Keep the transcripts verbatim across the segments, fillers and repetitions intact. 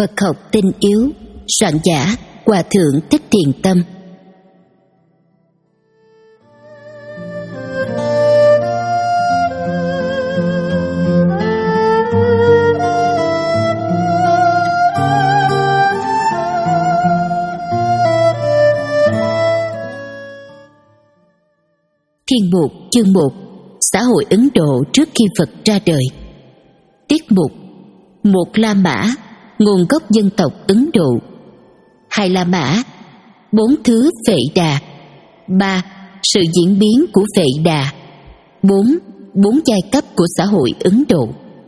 Phật học tinh yếu, soạn giả Hòa thượng Thích Thiền Tâm. Thiên mục chương một: Xã hội Ấn Độ trước khi Phật ra đời. Tiết mục: một La Mã, nguồn gốc dân tộc Ấn Độ. Hai La Mã, bốn thứ Vệ Đà. Ba, sự diễn biến của Vệ Đà. Bốn, bốn giai cấp của xã hội Ấn Độ.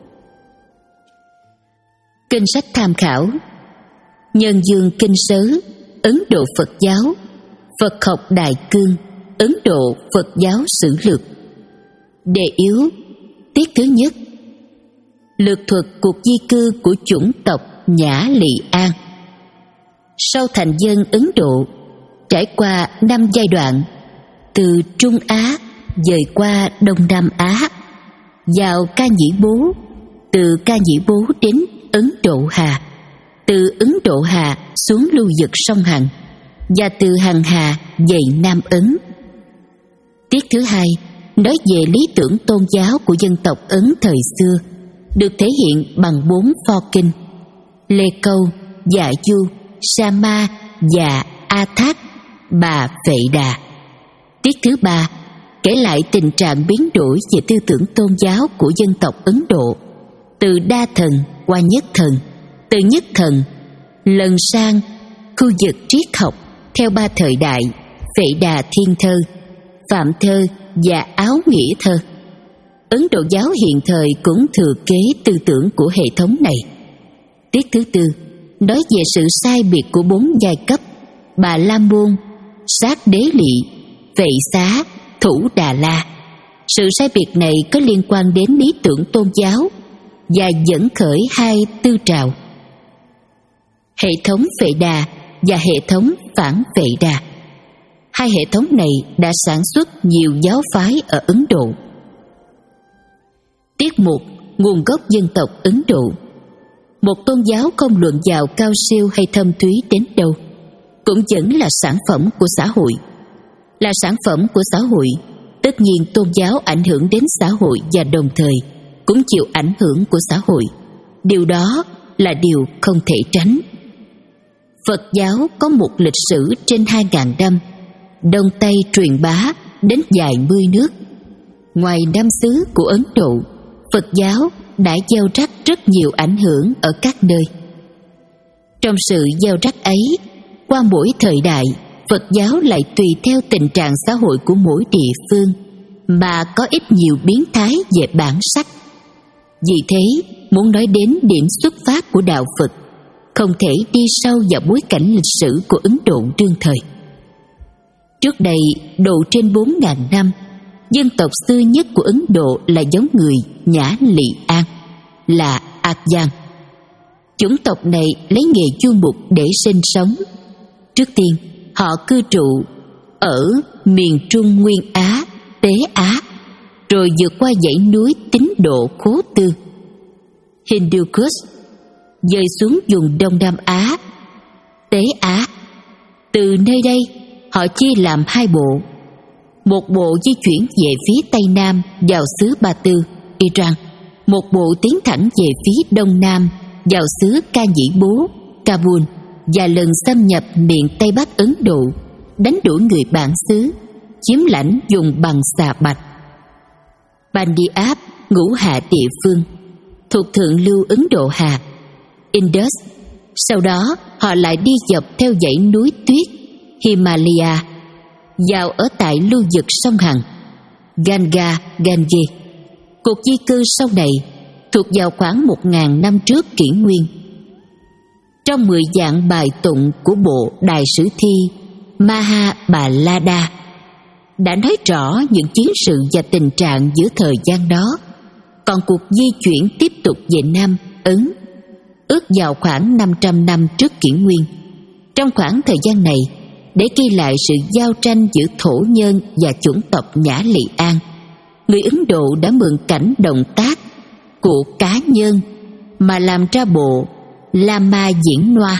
Kinh sách tham khảo: Nhân Dương Kinh Sớ, Ấn Độ Phật giáo. Phật học Đại Cương, Ấn Độ Phật giáo sử lược. Đề yếu: Tiết thứ nhất: lược thuật cuộc di cư của chủng tộc Nhã Lị An. Sau thành dân Ấn Độ, trải qua năm giai đoạn, từ Trung Á dời qua Đông Nam Á, vào Ca Nhĩ Bố, từ Ca Nhĩ Bố đến Ấn Độ Hà, từ Ấn Độ Hà xuống lưu vực sông Hằng, và từ Hằng Hà về Nam Ấn. Tiết thứ hai nói về lý tưởng tôn giáo của dân tộc Ấn thời xưa, được thể hiện bằng bốn pho kinh: Lê Câu, Dạ Du, Sama và A Thác, Bà Vệ Đà. Tiết thứ ba kể lại tình trạng biến đổi về tư tưởng tôn giáo của dân tộc Ấn Độ, từ đa thần qua nhất thần, từ nhất thần lần sang khu vực triết học theo ba thời đại: Vệ Đà Thiên Thơ, Phạm Thơ và Áo Nghĩa Thơ. Ấn Độ giáo hiện thời cũng thừa kế tư tưởng của hệ thống này. Tiết thứ tư nói về sự sai biệt của bốn giai cấp: Bà La Môn, Sát Đế Lị, Vệ Xá, Thủ Đà La. Sự sai biệt này có liên quan đến lý tưởng tôn giáo và dẫn khởi hai tư trào: hệ thống Vệ Đà và hệ thống phản Vệ Đà. Hai hệ thống này đã sản xuất nhiều giáo phái ở Ấn Độ. Tiết mục: nguồn gốc dân tộc Ấn Độ. Một tôn giáo không luận vào cao siêu hay thâm thúy đến đâu, cũng vẫn là sản phẩm của xã hội. Là sản phẩm của xã hội, tất nhiên tôn giáo ảnh hưởng đến xã hội và đồng thời cũng chịu ảnh hưởng của xã hội. Điều đó là điều không thể tránh. Phật giáo có một lịch sử trên hai ngàn năm, Đông Tây truyền bá đến vài mươi nước. Ngoài năm xứ của Ấn Độ, Phật giáo đã gieo rắc rất nhiều ảnh hưởng ở các nơi. Trong sự gieo rắc ấy, qua mỗi thời đại, Phật giáo lại tùy theo tình trạng xã hội của mỗi địa phương mà có ít nhiều biến thái về bản sắc. Vì thế, muốn nói đến điểm xuất phát của đạo Phật, không thể đi sâu vào bối cảnh lịch sử của Ấn Độ đương thời. Trước đây, độ trên bốn ngàn năm, dân tộc xưa nhất của Ấn Độ là giống người Nhã Lị An, là Aryan. Chủng tộc này lấy nghề du mục để sinh sống. Trước tiên, họ cư trụ ở miền Trung Nguyên Á, Tế Á, rồi vượt qua dãy núi Tín Độ Khố Tư, Hindu Kush, dời xuống vùng Đông Nam Á, Tế Á. Từ nơi đây, họ chia làm hai bộ. Một bộ di chuyển về phía Tây Nam vào xứ Ba Tư, Iran. Một bộ tiến thẳng về phía Đông Nam vào xứ Ca Nhĩ Bố, Kabul, và lần xâm nhập miền Tây Bắc Ấn Độ, đánh đuổi người bản xứ, chiếm lãnh vùng bằng xà bạch. Pandiab, ngũ hạ địa phương, thuộc thượng lưu Ấn Độ Hà, Indus. Sau đó họ lại đi dọc theo dãy núi tuyết Himalaya, vào ở tại lưu vực sông Hằng, Ganga, Gange. Cuộc di cư sau này thuộc vào khoảng một ngàn năm trước kỷ nguyên. Trong mười dạng bài tụng của bộ Đại Sử Thi Mahabharata đã nói rõ những chiến sự và tình trạng giữa thời gian đó. Còn cuộc di chuyển tiếp tục về Nam Ấn ước vào khoảng năm trăm năm trước kỷ nguyên. Trong khoảng thời gian này, để ghi lại sự giao tranh giữa thổ nhân và chủng tộc Nhã Lị An, người Ấn Độ đã mượn cảnh động tác của cá nhân mà làm ra bộ Lama Diễn Noa.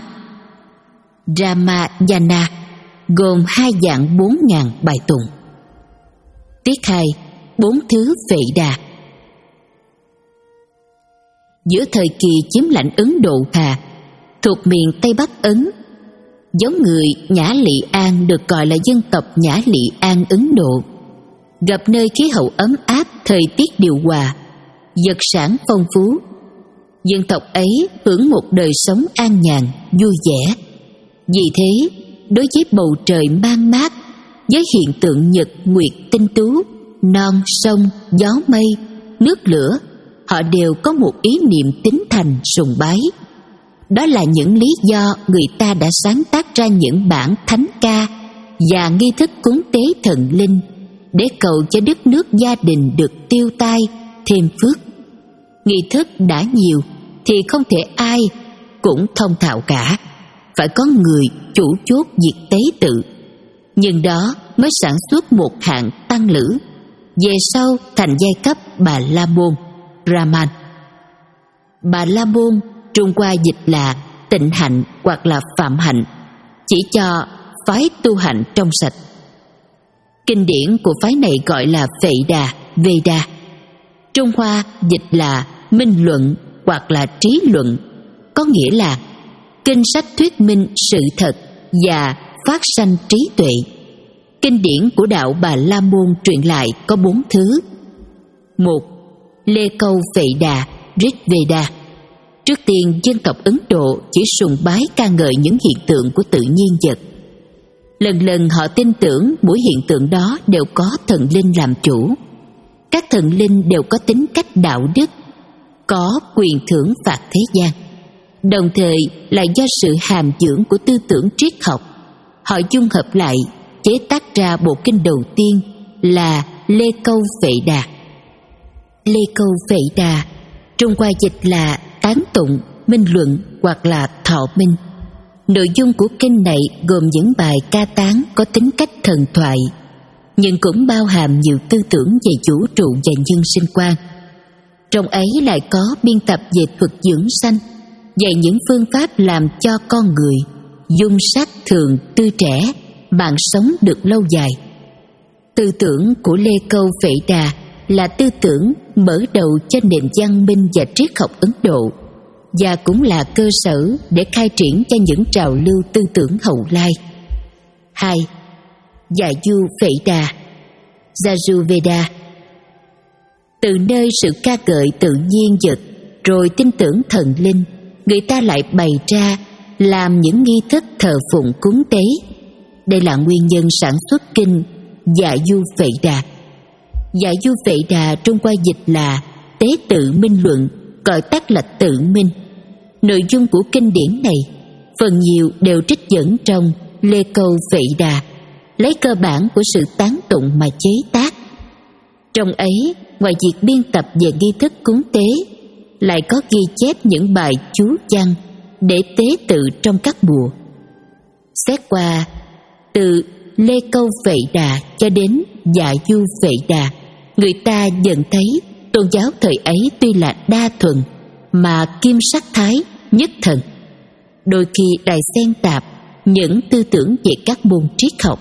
Ramayana gồm hai dạng bốn ngàn bài tụng. Tiết hai, bốn thứ Vệ Đà. Giữa thời kỳ chiếm lãnh Ấn Độ Hà, thuộc miền Tây Bắc Ấn, giống người Nhã Lị An được gọi là dân tộc Nhã Lị An Ấn Độ, gặp nơi khí hậu ấm áp, thời tiết điều hòa, vật sản phong phú. Dân tộc ấy hưởng một đời sống an nhàn, vui vẻ. Vì thế, đối với bầu trời man mát, với hiện tượng nhật nguyệt tinh tú, non sông, gió mây, nước lửa, họ đều có một ý niệm tín thành sùng bái. Đó là những lý do người ta đã sáng tác ra những bản thánh ca và nghi thức cúng tế thần linh để cầu cho đất nước gia đình được tiêu tai, thêm phước. Nghi thức đã nhiều thì không thể ai cũng thông thạo cả, phải có người chủ chốt việc tế tự. Nhưng đó mới sản xuất một hạng tăng lữ, về sau thành giai cấp Bà La Môn, Brahman. Bà La Môn Trung Hoa dịch là tịnh hạnh hoặc là phạm hạnh, chỉ cho phái tu hạnh trong sạch. Kinh điển của phái này gọi là Vệ Đà, Veda. Trung Hoa dịch là minh luận hoặc là trí luận, có nghĩa là kinh sách thuyết minh sự thật và phát sanh trí tuệ. Kinh điển của đạo Bà La Môn truyền lại có bốn thứ. Một, Lê Câu Vệ Đà, Rig Veda. Trước tiên, dân tộc Ấn Độ chỉ sùng bái ca ngợi những hiện tượng của tự nhiên vật. Lần lần họ tin tưởng mỗi hiện tượng đó đều có thần linh làm chủ. Các thần linh đều có tính cách đạo đức, có quyền thưởng phạt thế gian, đồng thời là do sự hàm dưỡng của tư tưởng triết học. Họ dung hợp lại chế tác ra bộ kinh đầu tiên là Lê Câu Vệ Đà. Lê Câu Vệ Đà Trung Hoa dịch là tán tụng, minh luận hoặc là thọ minh. Nội dung của kinh này gồm những bài ca tán có tính cách thần thoại, nhưng cũng bao hàm nhiều tư tưởng về vũ trụ và nhân sinh quan. Trong ấy lại có biên tập về thuật dưỡng sanh, dạy những phương pháp làm cho con người dung sắc thường tươi trẻ, bạn sống được lâu dài. Tư tưởng của Lê Câu Vệ Đà là tư tưởng mở đầu cho nền văn minh và triết học Ấn Độ, và cũng là cơ sở để khai triển cho những trào lưu tư tưởng hậu lai. Hai, Dạ Du Vệ Đà, Yajurveda. Từ nơi sự ca ngợi tự nhiên vật rồi tin tưởng thần linh, người ta lại bày ra làm những nghi thức thờ phụng cúng tế. Đây là nguyên nhân sản xuất kinh Dạ Du Vệ Đà. Dạ Du Vệ Đà Trung Hoa dịch là tế tự minh luận, gọi tắt là tự minh. Nội dung của kinh điển này phần nhiều đều trích dẫn trong Lê Câu Vệ Đà, lấy cơ bản của sự tán tụng mà chế tác. Trong ấy, ngoài việc biên tập về nghi thức cúng tế, lại có ghi chép những bài chú văn để tế tự trong các mùa. Xét qua từ Lê Câu Vệ Đà cho đến Dạ Du Vệ Đà, người ta dần thấy tôn giáo thời ấy tuy là đa thuần mà kim sắc thái, nhất thần, đôi khi lại xen tạp những tư tưởng về các môn triết học.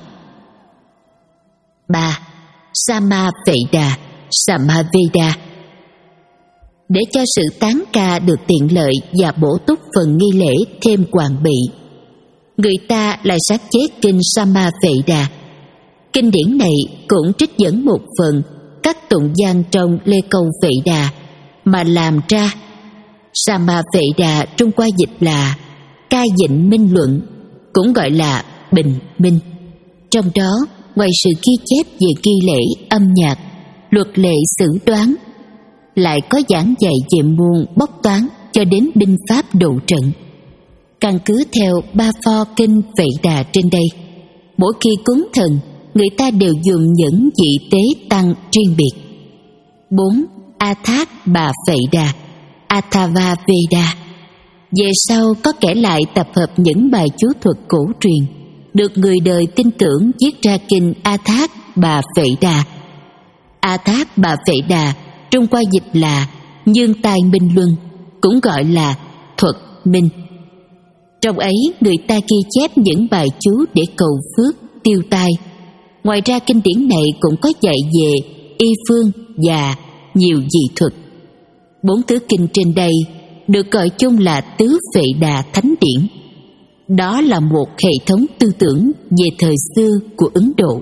Ba, Sama Vệ Đà, Samaveda. Để cho sự tán ca được tiện lợi và bổ túc phần nghi lễ thêm hoàn bị, người ta lại sáng chế kinh Sama Vệ Đà. Kinh điển này cũng trích dẫn một phần các tụng văn trong Lê Câu Vệ Đà mà làm ra. Sama Vệ Đà Trung Hoa dịch là ca dịnh minh luận, cũng gọi là bình minh. Trong đó, ngoài sự ghi chép về nghi lễ âm nhạc, luật lệ xử đoán, lại có giảng dạy về môn bóc toán cho đến binh pháp độ trận. Căn cứ theo ba pho kinh Vệ Đà trên đây, mỗi khi cúng thần, người ta đều dùng những vị tế tăng riêng biệt. Bốn, Athát Bà Vệ Đà, Athava Veda. Về sau có kể lại tập hợp những bài chú thuật cổ truyền, được người đời tin tưởng viết ra kinh Athát Bà Vệ Đà. Athát Bà Vệ Đà Trung Hoa dịch là nhương tài minh luân, cũng gọi là thuật minh. Trong ấy người ta ghi chép những bài chú để cầu phước, tiêu tai. Ngoài ra kinh điển này cũng có dạy về y phương và nhiều dị thuật. Bốn thứ kinh trên đây được gọi chung là Tứ Phệ Đà Thánh Điển. Đó là một hệ thống tư tưởng về thời xưa của Ấn Độ.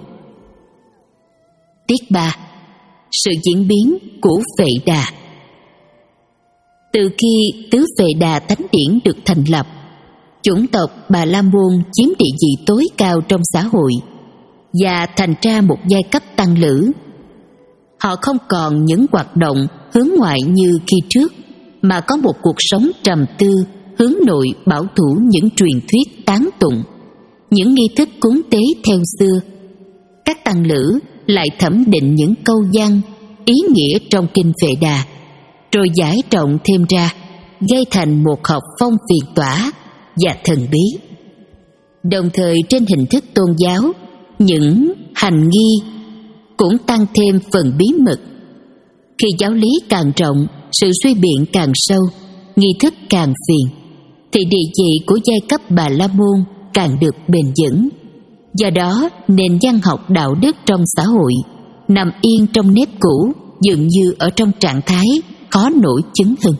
Tiết ba. Sự diễn biến của Phệ Đà. Từ khi Tứ Phệ Đà Thánh Điển được thành lập, chủng tộc Bà La Môn chiếm địa vị tối cao trong xã hội và thành ra một giai cấp tăng lữ. Họ không còn những hoạt động hướng ngoại như khi trước, mà có một cuộc sống trầm tư, hướng nội, bảo thủ những truyền thuyết tán tụng, những nghi thức cúng tế theo xưa. Các tăng lữ lại thẩm định những câu văn, ý nghĩa trong kinh Phệ Đà, rồi giải trọng thêm ra, gây thành một học phong phiền tỏa và thần bí. Đồng thời trên hình thức tôn giáo, những hành nghi cũng tăng thêm phần bí mật. Khi giáo lý càng rộng, sự suy biện càng sâu, nghi thức càng phiền, thì địa vị của giai cấp Bà La Môn càng được bền vững. Do đó, nền văn học đạo đức trong xã hội nằm yên trong nếp cũ, dường như ở trong trạng thái khó nổi chấn hưng.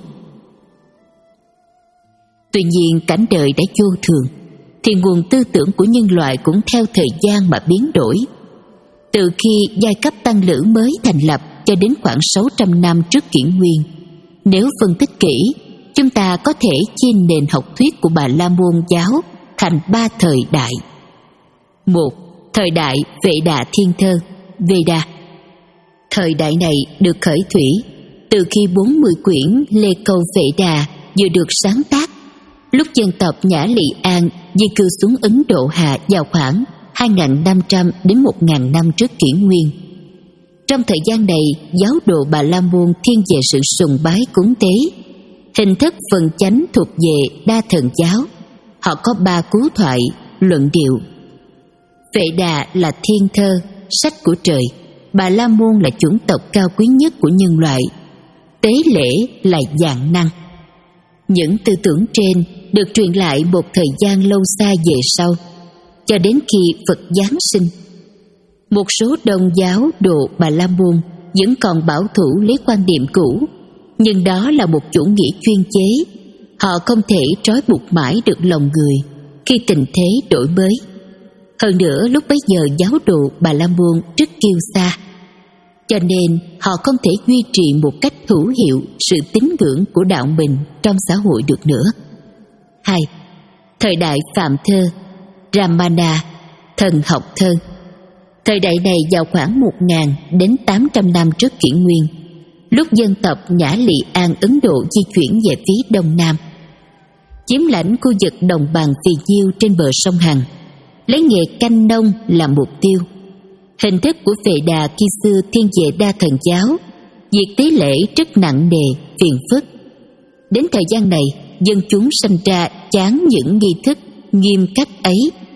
Tuy nhiên, cảnh đời đã vô thường, thì nguồn tư tưởng của nhân loại cũng theo thời gian mà biến đổi. Từ khi giai cấp tăng lữ mới thành lập cho đến khoảng sáu trăm năm trước kỷ nguyên, nếu phân tích kỹ, chúng ta có thể chia nền học thuyết của Bà La Môn giáo thành ba thời đại. Một, thời đại Vệ Đà Thiên Thơ, Veda. Thời đại này được khởi thủy từ khi bốn mươi quyển Lê Câu Vệ Đà vừa được sáng tác, lúc dân tộc Nhã Lị An di cư xuống Ấn Độ Hạ vào khoảng hai nghìn năm trăm đến một nghìn năm trước kỷ nguyên. Trong thời gian này, giáo đồ Bà La Môn thiên về sự sùng bái cúng tế. Hình thức phần chánh thuộc về Đa Thần giáo. Họ có ba cú thoại, luận điệu. Vệ Đà là thiên thơ, sách của trời. Bà La Môn là chủng tộc cao quý nhất của nhân loại. Tế lễ là vạn năng. Những tư tưởng trên được truyền lại một thời gian lâu xa về sau, cho đến khi Phật Giáng sinh. Một số đông giáo đồ Bà La Môn vẫn còn bảo thủ lấy quan điểm cũ, nhưng đó là một chủ nghĩa chuyên chế. Họ không thể trói buộc mãi được lòng người khi tình thế đổi mới. Hơn nữa, lúc bấy giờ giáo đồ Bà La Môn rất kiêu sa, cho nên họ không thể duy trì một cách hữu hiệu sự tín ngưỡng của đạo mình trong xã hội được nữa. Hai, thời đại Phạm Thơ, Ramana, thần học thơ. Thời đại này vào khoảng một nghìn đến tám trăm năm trước kỷ nguyên, lúc dân tộc Nhã Lị An Ấn Độ di chuyển về phía đông nam, chiếm lãnh khu vực đồng bằng phì nhiêu trên bờ sông Hằng, lấy nghề canh nông làm mục tiêu. Hình thức của Vệ Đà khi xưa thiên về Đa Thần giáo, việc tế lễ rất nặng nề, phiền phức. Đến thời gian này, dân chúng sanh ra chán những nghi thức nghiêm khắc ấy.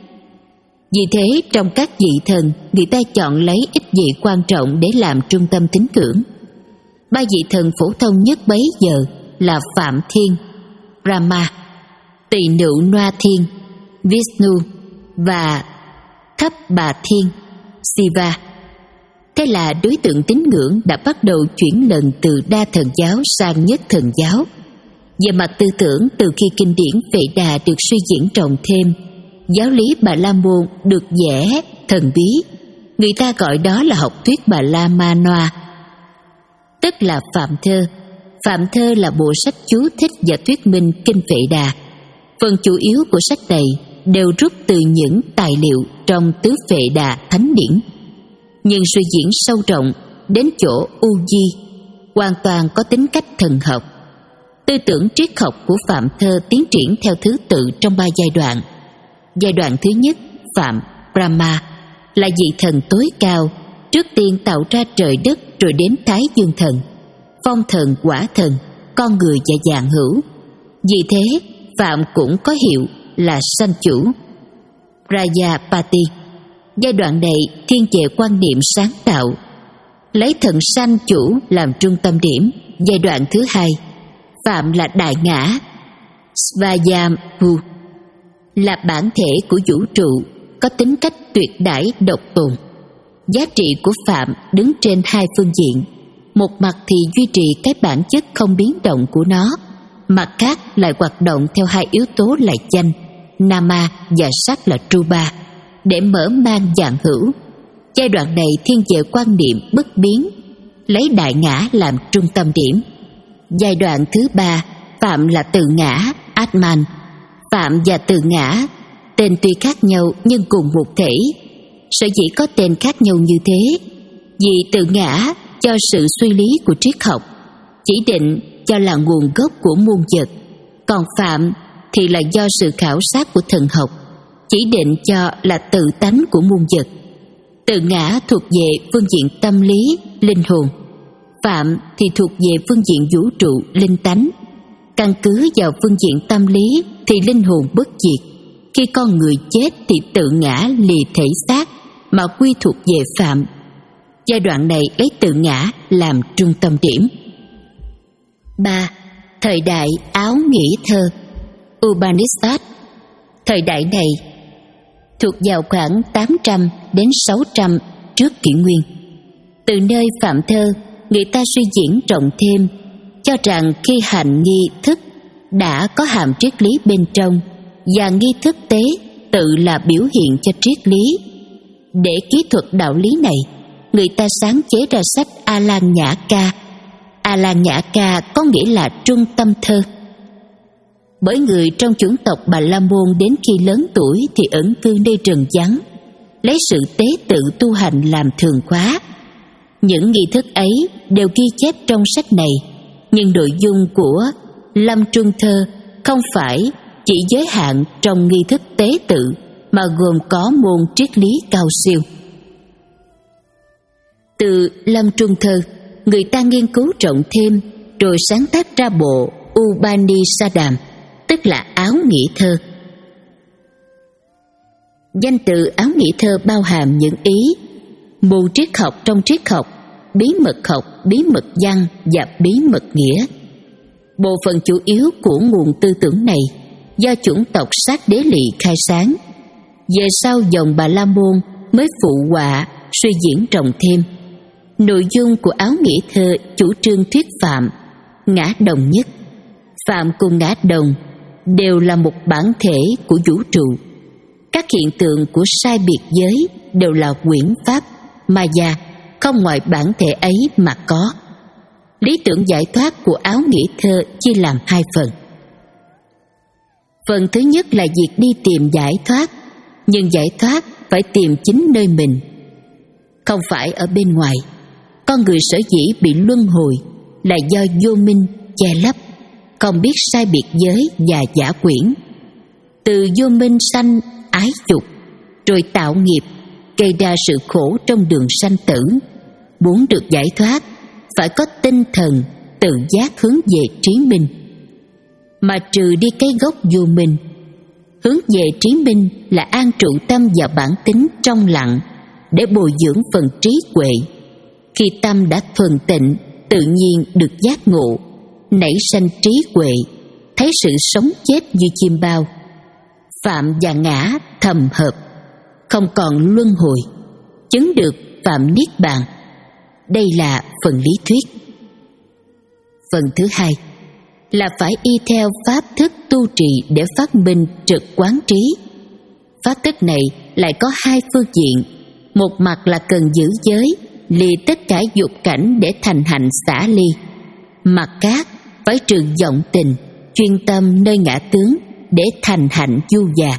Vì thế, trong các vị thần, người ta chọn lấy ít vị quan trọng để làm trung tâm tín ngưỡng. Ba vị thần phổ thông nhất bấy giờ là Phạm Thiên, Brahma, Tỳ Nựu Noa Thiên, Vishnu và Thấp Bà Thiên, Shiva. Thế là đối tượng tín ngưỡng đã bắt đầu chuyển lần từ Đa Thần giáo sang Nhất Thần giáo. Về mặt tư tưởng, từ khi kinh điển Vệ Đà được suy diễn rộng thêm, giáo lý Bà La Môn được vẽ thần bí. Người ta gọi đó là học thuyết Bà La Ma Noa, tức là Phạm Thơ. Phạm Thơ là bộ sách chú thích và thuyết minh kinh Vệ Đà. Phần chủ yếu của sách này đều rút từ những tài liệu trong Tứ Phệ Đà Thánh Điển, nhưng suy diễn sâu rộng đến chỗ u di, hoàn toàn có tính cách thần học. Tư tưởng triết học của Phạm Thơ tiến triển theo thứ tự trong ba giai đoạn. Giai đoạn thứ nhất, Phạm Brahma là vị thần tối cao, trước tiên tạo ra trời đất rồi đến Thái Dương thần, phong thần, quả thần, con người và vạn hữu. Vì thế, Phạm cũng có hiệu là sanh chủ, Prajapati. Giai đoạn này thiên về quan niệm sáng tạo, lấy thần sanh chủ làm trung tâm điểm. Giai đoạn thứ hai, Phạm là đại ngã, Svayambhu, là bản thể của vũ trụ, có tính cách tuyệt đãi độc tồn. Giá trị của Phạm đứng trên hai phương diện. Một mặt thì duy trì cái bản chất không biến động của nó, mặt khác lại hoạt động theo hai yếu tố là danh, Nama, và sắc là Rupa, để mở mang vạn hữu. Giai đoạn này thiên về quan niệm bất biến, lấy đại ngã làm trung tâm điểm. Giai đoạn thứ ba, Phạm là từ ngã, Atman. Phạm và từ ngã, tên tuy khác nhau nhưng cùng một thể. Sở dĩ có tên khác nhau như thế, vì từ ngã cho sự suy lý của triết học, chỉ định cho là nguồn gốc của muôn vật, còn Phạm thì là do sự khảo sát của thần học, chỉ định cho là tự tánh của muôn vật. Từ ngã thuộc về phương diện tâm lý, linh hồn. Phạm thì thuộc về phương diện vũ trụ, linh tánh. Căn cứ vào phương diện tâm lý thì linh hồn bất diệt. Khi con người chết thì tự ngã lìa thể xác mà quy thuộc về Phạm. Giai đoạn này lấy tự ngã làm trung tâm điểm. ba. Thời đại áo nghĩ thơ, Upanishad. Thời đại này thuộc vào khoảng tám trăm đến sáu trăm trước kỷ nguyên. Từ nơi Phạm thơ, người ta suy diễn rộng thêm, cho rằng khi hành nghi thức đã có hàm triết lý bên trong, và nghi thức tế tự là biểu hiện cho triết lý. Để kỹ thuật đạo lý này, người ta sáng chế ra sách A Lan Nhã Ca. A Lan Nhã Ca có nghĩa là trung tâm thơ. Bởi người trong chủng tộc Bà La Môn đến khi lớn tuổi thì ẩn cư nơi rừng vắng, lấy sự tế tự tu hành làm thường khóa. Những nghi thức ấy đều ghi chép trong sách này, nhưng nội dung của Lâm Trung Thơ không phải chỉ giới hạn trong nghi thức tế tự, mà gồm có môn triết lý cao siêu. Từ Lâm Trung Thơ, người ta nghiên cứu rộng thêm, rồi sáng tác ra bộ Upanishadam, tức là áo nghĩ thơ. Danh từ áo nghĩ thơ bao hàm những ý môn triết học trong triết học, bí mật học, bí mật văn và bí mật nghĩa. Bộ phận chủ yếu của nguồn tư tưởng này do chủng tộc Sát Đế Lỵ khai sáng. Về sau dòng Bà La Môn mới phụ họa suy diễn rộng thêm. Nội dung của áo nghĩ thơ chủ trương thuyết Phạm, ngã đồng nhất. Phạm cùng ngã đồng đều là một bản thể của vũ trụ. Các hiện tượng của sai biệt giới đều là quyển pháp, Maya, không ngoài bản thể ấy mà có. Lý tưởng giải thoát của áo nghĩ thơ chia làm hai phần. Phần thứ nhất là việc đi tìm giải thoát, nhưng giải thoát phải tìm chính nơi mình, không phải ở bên ngoài. Con người sở dĩ bị luân hồi là do vô minh che lấp, không biết sai biệt giới và giả quyển. Từ vô minh sanh ái dục, rồi tạo nghiệp, gây ra sự khổ trong đường sanh tử. Muốn được giải thoát, phải có tinh thần tự giác hướng về trí minh, mà trừ đi cái gốc vô minh. Hướng về trí minh là an trụ tâm vào bản tính trong lặng để bồi dưỡng phần trí huệ. Khi tâm đã thuần tịnh, tự nhiên được giác ngộ, nảy sanh trí huệ, thấy sự sống chết như chim bao. Phạm và ngã thầm hợp, không còn luân hồi, chứng được Phạm Niết Bàn. Đây là phần lý thuyết. Phần thứ hai là phải y theo pháp thức tu trì để phát minh trực quán trí. Pháp thức này lại có hai phương diện. Một mặt là cần giữ giới, lìa tất cả dục cảnh để thành hạnh xả ly. Mặt khác phải trừ vọng tình, chuyên tâm nơi ngã tướng để thành hạnh du già.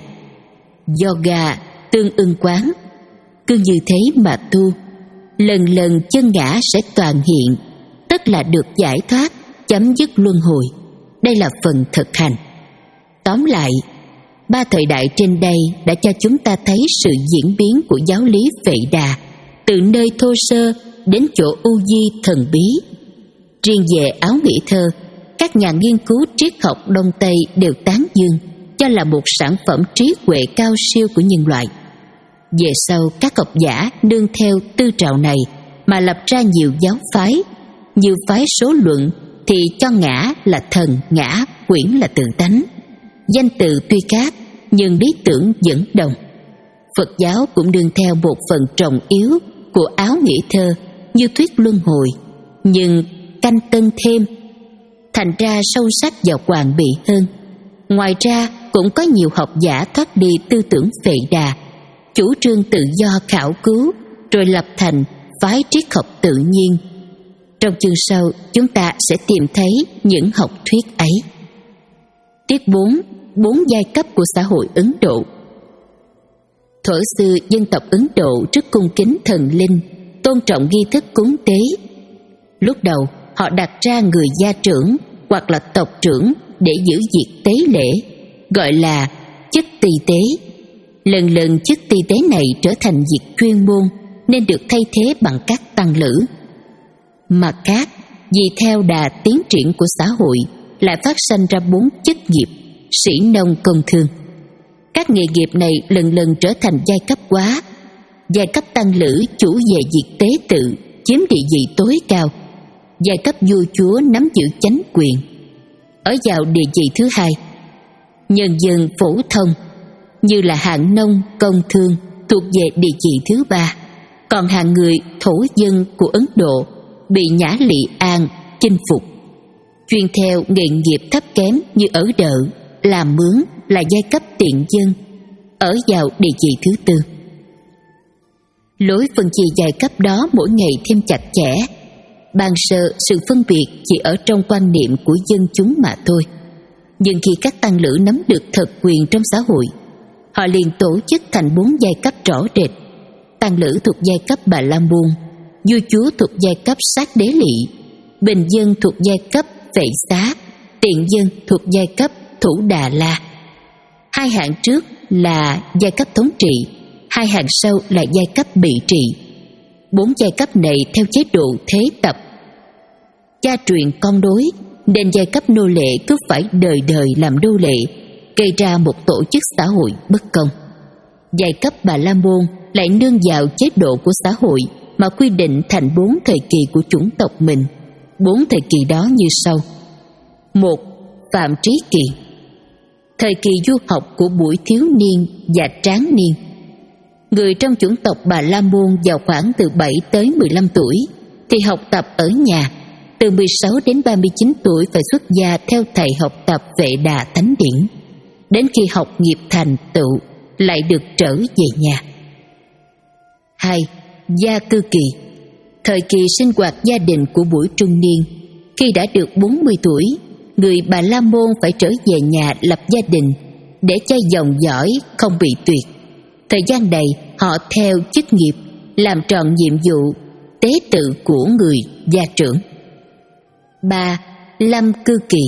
Yoga tương ưng quán, cứ như thế mà tu, lần lần chân ngã sẽ toàn hiện, tức là được giải thoát, chấm dứt luân hồi. Đây là phần thực hành. Tóm lại, ba thời đại trên đây đã cho chúng ta thấy sự diễn biến của giáo lý Vệ Đà, từ nơi thô sơ đến chỗ u di thần bí. Riêng về áo nghĩ thơ, các nhà nghiên cứu triết học Đông Tây đều tán dương, cho là một sản phẩm trí huệ cao siêu của nhân loại. Về sau, các học giả nương theo tư trào này mà lập ra nhiều giáo phái. Như phái Số Luận thì cho ngã là thần, ngã quyển là tự tánh. danh từ tuy khác nhưng lý tưởng vẫn đồng. Phật giáo cũng đương theo một phần trọng yếu của áo nghĩa thơ như thuyết luân hồi, nhưng canh tân thêm, thành ra sâu sắc và hoàn bị hơn. Ngoài ra cũng có nhiều học giả thoát đi tư tưởng Vệ Đà, chủ trương tự do khảo cứu, rồi lập thành phái triết học tự nhiên. Trong chương sau chúng ta sẽ tìm thấy những học thuyết ấy. Tiết bốn. Bốn giai cấp của xã hội Ấn Độ. Thuở xưa dân tộc Ấn Độ rất cung kính thần linh, tôn trọng nghi thức cúng tế. Lúc đầu họ đặt ra người gia trưởng hoặc là tộc trưởng để giữ việc tế lễ, gọi là chức tỳ tế. Lần lần chức tỳ tế này trở thành việc chuyên môn nên được thay thế bằng các tăng lữ. Mặt khác, vì theo đà tiến triển của xã hội lại phát sinh ra bốn chức nghiệp: sĩ, nông, công, thương. Các nghề nghiệp này lần lần trở thành giai cấp hóa. Giai cấp tăng lữ chủ về việc tế tự, chiếm địa vị tối cao. Giai cấp vua chúa nắm giữ chánh quyền, ở vào địa vị thứ hai. Nhân dân phổ thông như là hạng nông, công, thương thuộc về địa vị thứ ba. Còn hạng người thổ dân của Ấn Độ bị Nhã Lị An chinh phục, chuyên theo nghề nghiệp thấp kém như ở đợ, làm mướn là giai cấp tiện dân, ở vào địa vị thứ tư. Lối phân chia giai cấp đó mỗi ngày thêm chặt chẽ. Ban sơ sự phân biệt chỉ ở trong quan niệm của dân chúng mà thôi. Nhưng khi các tăng lữ nắm được thực quyền trong xã hội, họ liền tổ chức thành bốn giai cấp rõ rệt. Tăng lữ thuộc giai cấp Bà La Môn, vua chúa thuộc giai cấp Sát Đế Lị, bình dân thuộc giai cấp Vệ Xá, tiện dân thuộc giai cấp Thủ Đà La. Hai hạng trước là giai cấp thống trị, hai hạng sau là giai cấp bị trị. Bốn giai cấp này theo chế độ thế tập, cha truyền con nối, nên giai cấp nô lệ cứ phải đời đời làm nô lệ, gây ra một tổ chức xã hội bất công. Giai cấp Bà La Môn lại nương vào chế độ của xã hội mà quy định thành bốn thời kỳ của chủng tộc mình. Bốn thời kỳ đó như sau: một. Phạm trí kỳ, thời kỳ du học của buổi thiếu niên và tráng niên. Người trong chủng tộc Bà La Môn vào khoảng từ bảy tới mười lăm tuổi thì học tập ở nhà, từ mười sáu đến ba mươi chín tuổi phải xuất gia theo thầy học tập Vệ Đà Thánh Điển. Đến khi học nghiệp thành tựu lại được trở về nhà. Hai. Gia cư kỳ, thời kỳ sinh hoạt gia đình của buổi trung niên. Khi đã được bốn mươi tuổi, người Bà La Môn phải trở về nhà lập gia đình để cho dòng dõi không bị tuyệt. Thời gian này họ theo chức nghiệp, làm tròn nhiệm vụ tế tự của người gia trưởng. Ba. Lâm cư kỳ,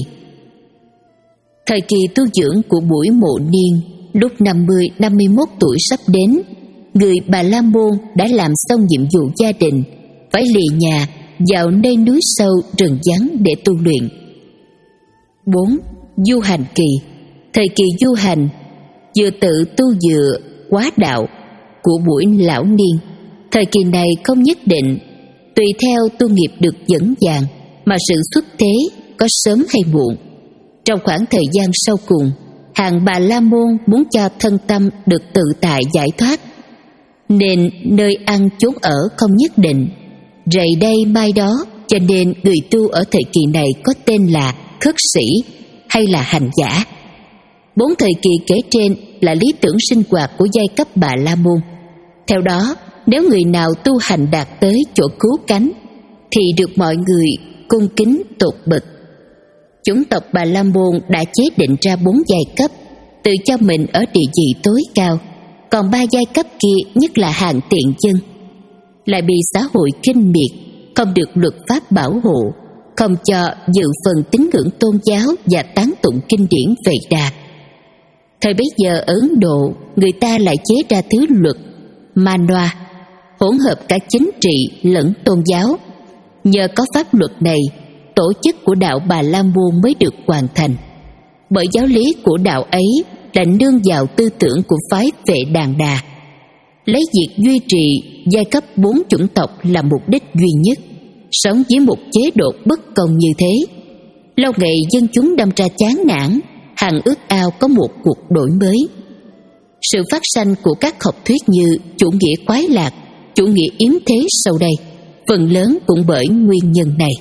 thời kỳ tu dưỡng của buổi mộ niên. Lúc năm mươi năm mươi mốt tuổi sắp đến, người Bà La Môn đã làm xong nhiệm vụ gia đình, phải lìa nhà vào nơi núi sâu rừng vắng để tu luyện. Bốn. Du hành kỳ, thời kỳ du hành, vừa tự tu vừa quá đạo của buổi lão niên. Thời kỳ này không nhất định, tùy theo tu nghiệp được dẫn dàng mà sự xuất thế có sớm hay muộn. Trong khoảng thời gian sau cùng, hàng Bà La Môn muốn cho thân tâm được tự tại giải thoát, nên nơi ăn chốn ở không nhất định, rày đây mai đó, cho nên người tu ở thời kỳ này có tên là khất sĩ hay là hành giả. Bốn thời kỳ kể trên là lý tưởng sinh hoạt của giai cấp Bà La Môn. Theo đó, nếu người nào tu hành đạt tới chỗ cứu cánh thì được mọi người cung kính tột bậc. Chủng tộc Bà La Môn đã chế định ra bốn giai cấp, tự cho mình ở địa vị tối cao, còn ba giai cấp kia nhất là hạng tiện dân, lại bị xã hội khinh miệt, không được luật pháp bảo hộ, không cho dự phần tín ngưỡng tôn giáo và tán tụng kinh điển Vệ Đà. Thời bấy giờ ở Ấn Độ, người ta lại chế ra thứ luật Manoa, hỗn hợp cả chính trị lẫn tôn giáo. Nhờ có pháp luật này, tổ chức của đạo Bà La Môn mới được hoàn thành. Bởi giáo lý của đạo ấy là nương vào tư tưởng của phái Vệ Đàn Đà, lấy việc duy trì giai cấp bốn chủng tộc là mục đích duy nhất. Sống dưới một chế độ bất công như thế, lâu ngày dân chúng đâm ra chán nản, hằng ước ao có một cuộc đổi mới. Sự phát sanh của các học thuyết như chủ nghĩa khoái lạc, chủ nghĩa yếm thế sau đây, phần lớn cũng bởi nguyên nhân này.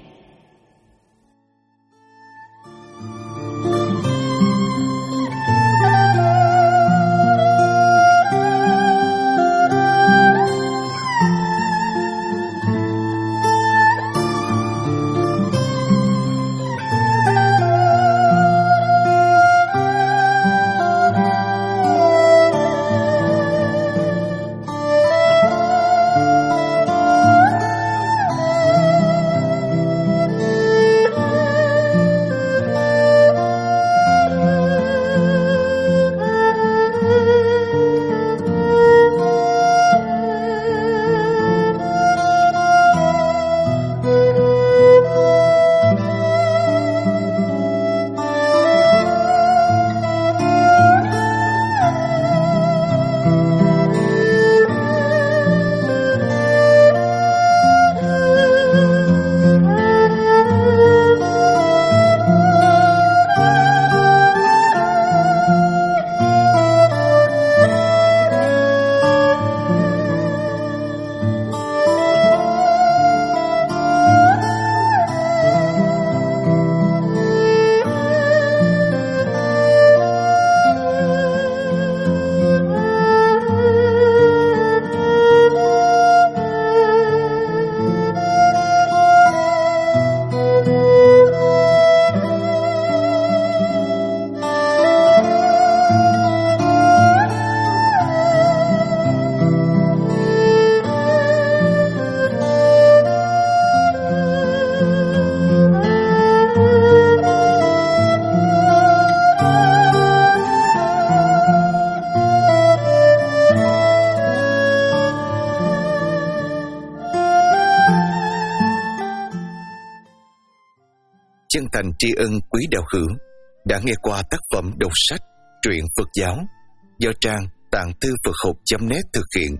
Chân thành tri ân quý đạo hữu đã nghe qua tác phẩm đọc sách truyện Phật giáo do trang tạng thư Phật học chấm net thực hiện.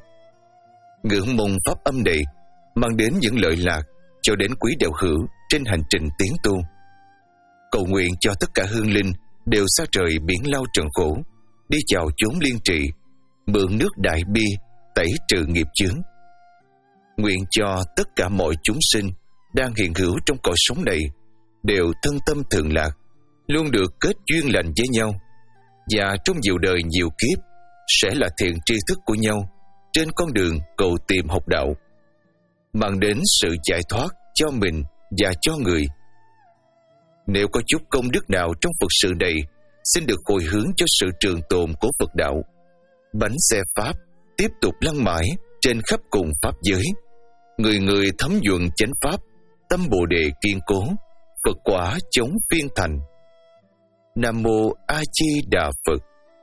Ngưỡng mong pháp âm này mang đến những lợi lạc cho đến quý đạo hữu trên hành trình tiến tu. Cầu nguyện cho tất cả hương linh đều xa trời biển lao trần khổ, đi chào chốn liên trị, mượn nước đại bi tẩy trừ nghiệp chướng. Nguyện cho tất cả mọi chúng sinh đang hiện hữu trong cõi sống này đều thân tâm thường lạc, luôn được kết duyên lành với nhau, và trong nhiều đời nhiều kiếp sẽ là thiện tri thức của nhau trên con đường cầu tìm học đạo, mang đến sự giải thoát cho mình và cho người. Nếu có chút công đức nào trong Phật sự này, xin được hồi hướng cho sự trường tồn của Phật đạo. Bánh xe Pháp tiếp tục lăn mãi trên khắp cùng Pháp giới, người người thấm nhuần chánh Pháp, tâm Bồ Đề kiên cố, Phật quả chống phiên thành. Nam Mô A Di Đà Phật.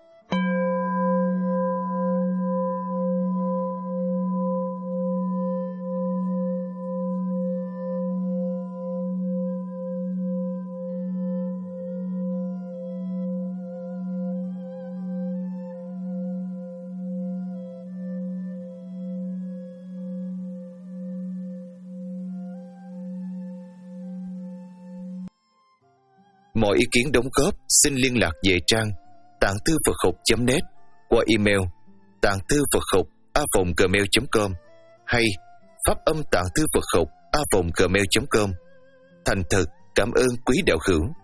Mọi ý kiến đóng góp xin liên lạc về trang tạng thư Phật học chấm net qua email tạng thư Phật học a vòng gmail chấm com hay pháp âm tạng thư Phật học a vòng gmail chấm com. Thành thật cảm ơn quý đạo hữu.